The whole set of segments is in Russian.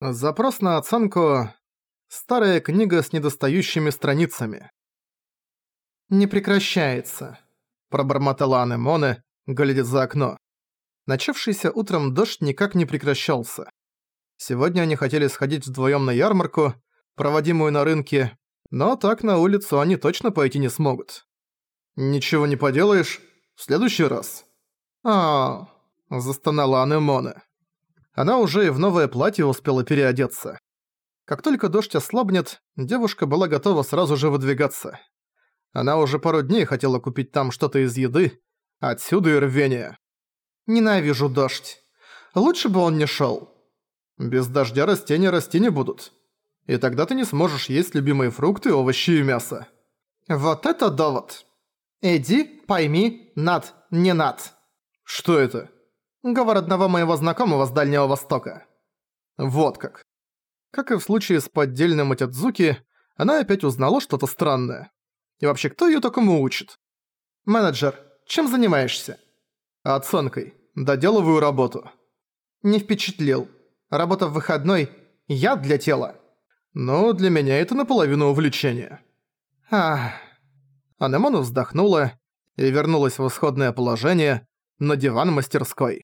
Запрос на оценку «Старая книга с недостающими страницами». «Не прекращается», – пробормотала Анемоне, глядя за окно. Начавшийся утром дождь никак не прекращался. Сегодня они хотели сходить вдвоем на ярмарку, проводимую на рынке, но так на улицу они точно пойти не смогут. «Ничего не поделаешь, в следующий раз». Застонала Анемоне. Она уже и в новое платье успела переодеться. Как только дождь ослабнет, девушка была готова сразу же выдвигаться. Она уже пару дней хотела купить там что-то из еды, отсюда и рвение. «Ненавижу дождь. Лучше бы он не шёл. Без дождя растения расти не будут. И тогда ты не сможешь есть любимые фрукты, овощи и мясо». «Вот это довод! Иди, пойми, над, не над». «Что это?» «Говор одного моего знакомого с Дальнего Востока». Вот как. Как и в случае с поддельным Матидзуки, она опять узнала что-то странное. И вообще, кто её такому учит? «Менеджер, чем занимаешься?» «Оценкой. Доделываю работу». «Не впечатлил. Работа в выходной – яд для тела». «Но для меня это наполовину увлечение». «Ах». Анемоне вздохнула и вернулась в исходное положение на диван мастерской.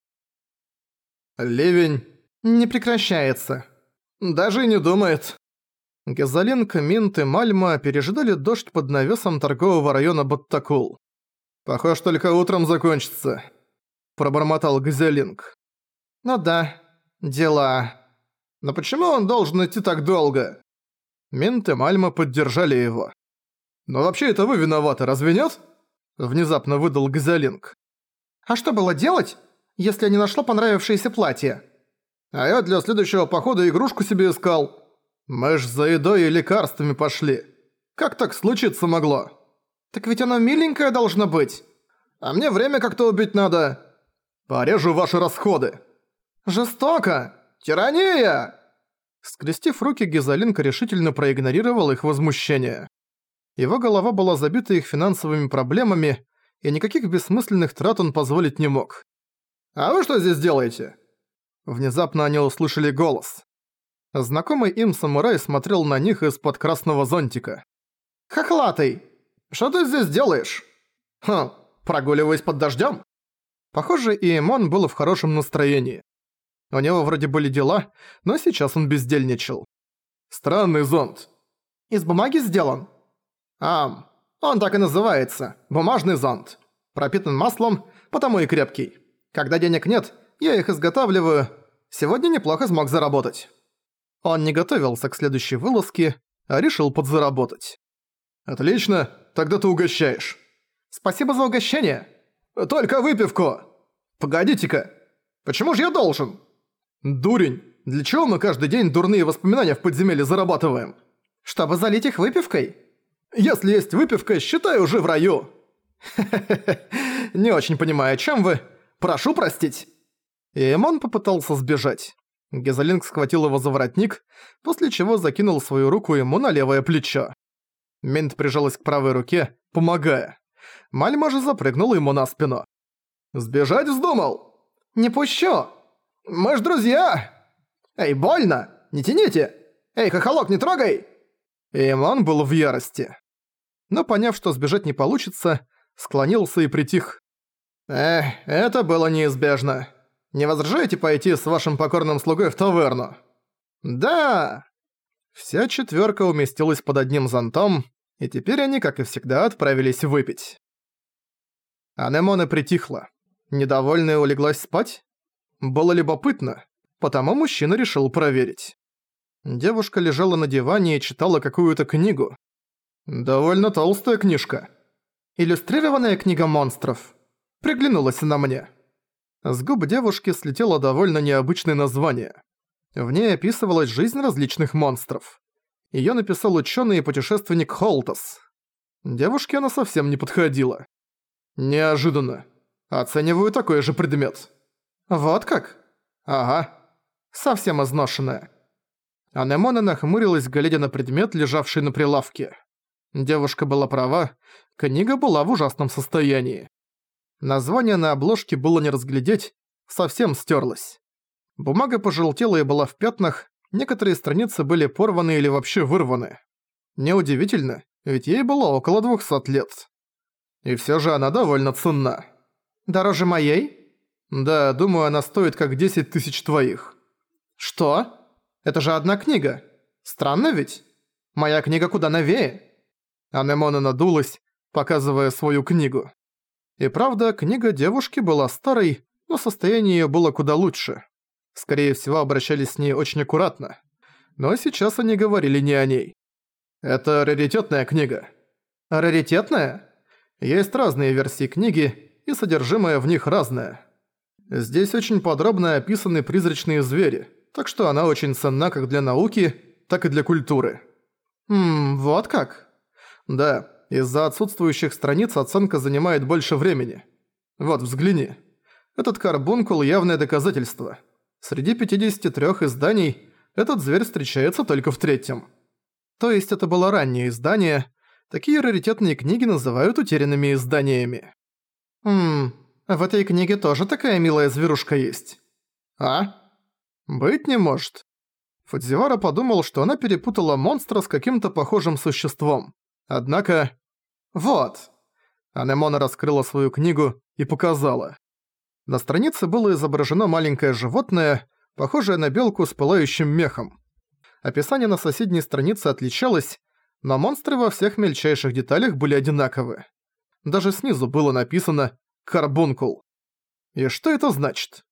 Ливень не прекращается. Даже и не думает. Газолинг, Минт и Мальма пережидали дождь под навесом торгового района Баттакул. «Похож, только утром закончится», – пробормотал Газолинг. «Ну да, дела. Но почему он должен идти так долго?» Минт и Мальма поддержали его. «Но вообще это вы виноваты, разве нет?» – внезапно выдал Газолинг. «А что было делать, если я не нашла понравившееся платье?» «А я для следующего похода игрушку себе искал. Мы ж за едой и лекарствами пошли. Как так случиться могло?» «Так ведь оно миленькое должно быть. А мне время как-то убить надо. Порежу ваши расходы». «Жестоко! Тирания!» Скрестив руки, Газолинг решительно проигнорировал их возмущение. Его голова была забита их финансовыми проблемами, и никаких бессмысленных трат он позволить не мог. «А вы что здесь делаете?» Внезапно они услышали голос. Знакомый им самурай смотрел на них из-под красного зонтика. «Хохлатый! Что ты здесь делаешь?» «Хм, прогуливаясь под дождём?» Похоже, Иэмон был в хорошем настроении. У него вроде были дела, но сейчас он бездельничал. «Странный зонт». «Из бумаги сделан?» Он так и называется. Бумажный зонт. Пропитан маслом, потому и крепкий. Когда денег нет, я их изготавливаю. Сегодня неплохо смог заработать». Он не готовился к следующей вылазке, а решил подзаработать. «Отлично, тогда ты угощаешь». «Спасибо за угощение». «Только выпивку». «Погодите-ка, почему же я должен?» «Дурень, для чего мы каждый день дурные воспоминания в подземелье зарабатываем?» «Чтобы залить их выпивкой». «Если есть выпивка, считай, уже в раю». Не очень понимаю, о чем вы. Прошу простить». Иэмон попытался сбежать. Газолинг схватил его за воротник, после чего закинул свою руку ему на левое плечо. Минт прижалась к правой руке, помогая. Мальма же запрыгнула ему на спину. «Сбежать вздумал?» «Не пущу! Мы ж друзья!» «Эй, больно! Не тяните! Эй, хохолок, не трогай!» Иэмон был в ярости. Но поняв, что сбежать не получится, склонился и притих. Это было неизбежно. Не возражаете пойти с вашим покорным слугой в таверну?» «Да!» Вся четвёрка уместилась под одним зонтом, и теперь они, как и всегда, отправились выпить. Анемоне притихла. Недовольная улеглась спать? Было любопытно, потому мужчина решил проверить. Девушка лежала на диване и читала какую-то книгу. Довольно толстая книжка. Иллюстрированная книга монстров. Приглянулась она мне. С губ девушки слетело довольно необычное название. В ней описывалась жизнь различных монстров. Её написал учёный и путешественник Холтас. Девушке она совсем не подходила. Неожиданно. Оцениваю такой же предмет. Вот как? Ага. Совсем изношенная. Анемоне нахмурилась, глядя на предмет, лежавший на прилавке. Девушка была права, книга была в ужасном состоянии. Название на обложке было не разглядеть, совсем стерлось. Бумага пожелтела и была в пятнах, Некоторые страницы были порваны или вообще вырваны. Неудивительно, ведь ей было около 200 лет. И всё же она довольно ценна. Дороже моей? Да, думаю, она стоит как 10 тысяч твоих. Что? Это же одна книга. Странно ведь? Моя книга куда новее. Анемона надулась, показывая свою книгу. И правда, книга девушки была старой, но состояние её было куда лучше. Скорее всего, обращались с ней очень аккуратно. Но сейчас они говорили не о ней. Это раритетная книга. Раритетная? Есть разные версии книги, и содержимое в них разное. Здесь очень подробно описаны призрачные звери, так что она очень ценна как для науки, так и для культуры. Вот как? Да, из-за отсутствующих страниц оценка занимает больше времени. Вот, взгляни. Этот карбункул – явное доказательство. Среди 53 изданий этот зверь встречается только в 3-м. То есть это было раннее издание. Такие раритетные книги называют утерянными изданиями. В этой книге тоже такая милая зверушка есть. А? Быть не может. Фудзивара подумал, что она перепутала монстра с каким-то похожим существом. Однако... Вот. Анемона раскрыла свою книгу и показала. На странице было изображено маленькое животное, похожее на белку с пылающим мехом. Описание на соседней странице отличалось, но монстры во всех мельчайших деталях были одинаковы. Даже снизу было написано «Карбункул». И что это значит?